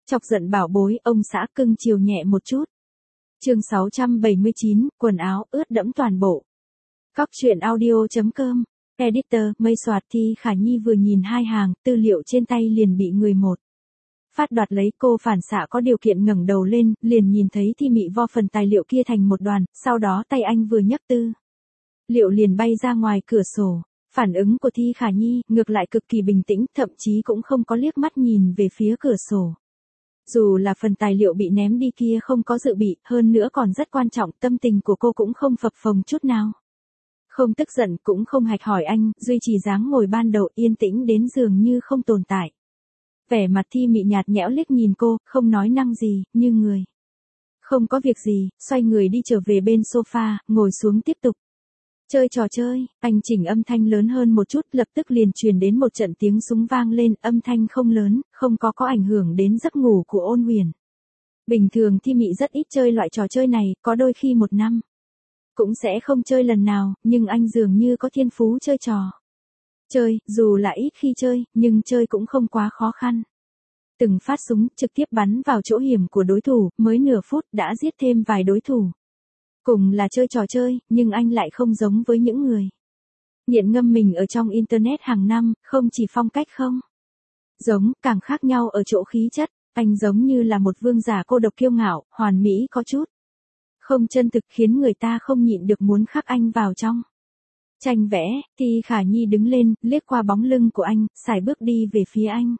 Chọc giận bảo bối, ông xã cưng chiều nhẹ một chút. Chương 679, quần áo ướt đẫm toàn bộ. Cóc truyện audio.com. Editor, mây soạt. Thi Khả Nhi vừa nhìn hai hàng tư liệu trên tay liền bị người một phát đoạt lấy. Cô phản xạ có điều kiện ngẩng đầu lên, liền nhìn thấy Thi Mị vo phần tài liệu kia thành một đoàn, sau đó tay anh vừa nhấc tư liệu liền bay ra ngoài cửa sổ. Phản ứng của Thi Khả Nhi ngược lại cực kỳ bình tĩnh, thậm chí cũng không có liếc mắt nhìn về phía cửa sổ. Dù là phần tài liệu bị ném đi kia không có dự bị, hơn nữa còn rất quan trọng, tâm tình của cô cũng không phập phồng chút nào. Không tức giận cũng không hạch hỏi anh, duy trì dáng ngồi ban đầu yên tĩnh đến dường như không tồn tại. Vẻ mặt Thi Mị nhạt nhẽo liếc nhìn cô, không nói năng gì, như người không có việc gì, xoay người đi trở về bên sofa, ngồi xuống tiếp tục chơi trò chơi. Anh chỉnh âm thanh lớn hơn một chút, lập tức liền truyền đến một trận tiếng súng vang lên, âm thanh không lớn, không có ảnh hưởng đến giấc ngủ của Ôn Huyền. Bình thường Thi Mị rất ít chơi loại trò chơi này, có đôi khi một năm cũng sẽ không chơi lần nào, nhưng anh dường như có thiên phú chơi trò chơi, dù là ít khi chơi, nhưng chơi cũng không quá khó khăn. Từng phát súng trực tiếp bắn vào chỗ hiểm của đối thủ, mới nửa phút đã giết thêm vài đối thủ. Cùng là chơi trò chơi, nhưng anh lại không giống với những người nghiện ngâm mình ở trong internet hàng năm, không chỉ phong cách không giống, càng khác nhau ở chỗ khí chất. Anh giống như là một vương giả cô độc kiêu ngạo, hoàn mỹ có chút không chân thực, khiến người ta không nhịn được muốn khắc anh vào trong tranh vẽ. Thi Khả Nhi đứng lên, liếc qua bóng lưng của anh, sải bước đi về phía anh.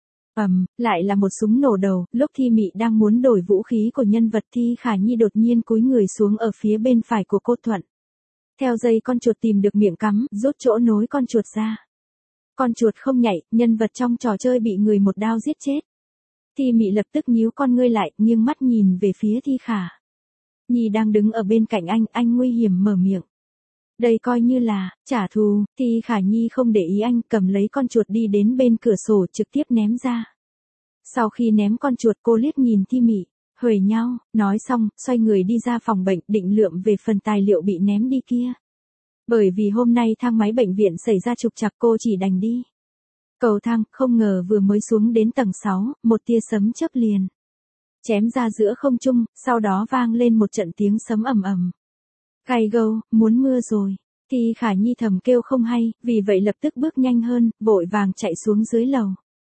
Lại là một súng nổ đầu. Lúc Thi Mị đang muốn đổi vũ khí của nhân vật, Thi Khả Nhi đột nhiên cúi người xuống ở phía bên phải của cô, thuận theo dây con chuột tìm được miệng cắm, rút chỗ nối con chuột ra. Con chuột không nhảy, nhân vật trong trò chơi bị người một đao giết chết. Thi Mị lập tức nhíu con ngươi lại, nghiêng mắt nhìn về phía Thi Khả Nhi đang đứng ở bên cạnh anh nguy hiểm mở miệng. Đây coi như là trả thù. Thi Khả Nhi không để ý anh, cầm lấy con chuột đi đến bên cửa sổ trực tiếp ném ra. Sau khi ném con chuột, cô liếc nhìn Thi Mị, huề nhau, nói xong, xoay người đi ra phòng bệnh, định lượm về phần tài liệu bị ném đi kia. Bởi vì hôm nay thang máy bệnh viện xảy ra trục trặc, cô chỉ đành đi cầu thang, không ngờ vừa mới xuống đến tầng 6, một tia sấm chớp liền chém ra giữa không trung, sau đó vang lên một trận tiếng sấm ầm ầm. Gay gâu, muốn mưa rồi. Thi Khả Nhi thầm kêu không hay, vì vậy lập tức bước nhanh hơn, vội vàng chạy xuống dưới lầu.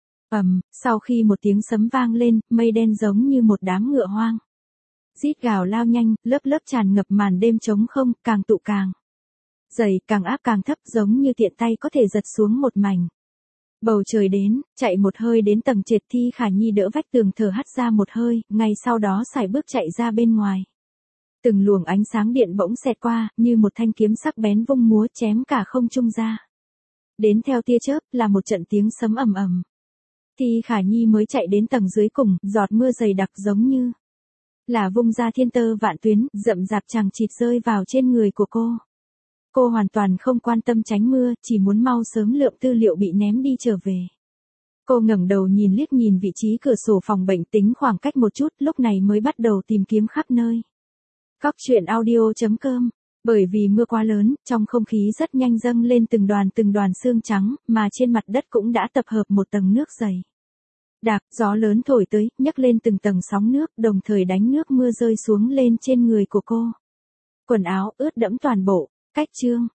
Sau khi một tiếng sấm vang lên, mây đen giống như một đám ngựa hoang rít gào lao nhanh, lớp lớp tràn ngập màn đêm trống không, càng tụ càng dày, càng áp càng thấp, giống như tiện tay có thể giật xuống một mảnh bầu trời đến. Chạy một hơi đến tầng trệt, Thi Khả Nhi đỡ vách tường thở hắt ra một hơi, ngay sau đó sải bước chạy ra bên ngoài. Từng luồng ánh sáng điện bỗng xẹt qua, như một thanh kiếm sắc bén vung múa, chém cả không trung ra. Đến theo tia chớp, là một trận tiếng sấm ầm ầm. Thi Khả Nhi mới chạy đến tầng dưới cùng, giọt mưa dày đặc giống như là vung ra thiên tơ vạn tuyến, rậm rạp chằng chịt rơi vào trên người của cô. Cô hoàn toàn không quan tâm tránh mưa, chỉ muốn mau sớm lượm tư liệu bị ném đi trở về. Cô ngẩng đầu nhìn liếc nhìn vị trí cửa sổ phòng bệnh, tính khoảng cách một chút, lúc này mới bắt đầu tìm kiếm khắp nơi. Cóc truyện audio.com. Bởi vì mưa quá lớn, trong không khí rất nhanh dâng lên từng đoàn sương trắng, mà trên mặt đất cũng đã tập hợp một tầng nước dày đặc. Gió lớn thổi tới, nhấc lên từng tầng sóng nước, đồng thời đánh nước mưa rơi xuống lên trên người của cô. Quần áo ướt đẫm toàn bộ. Cách chương.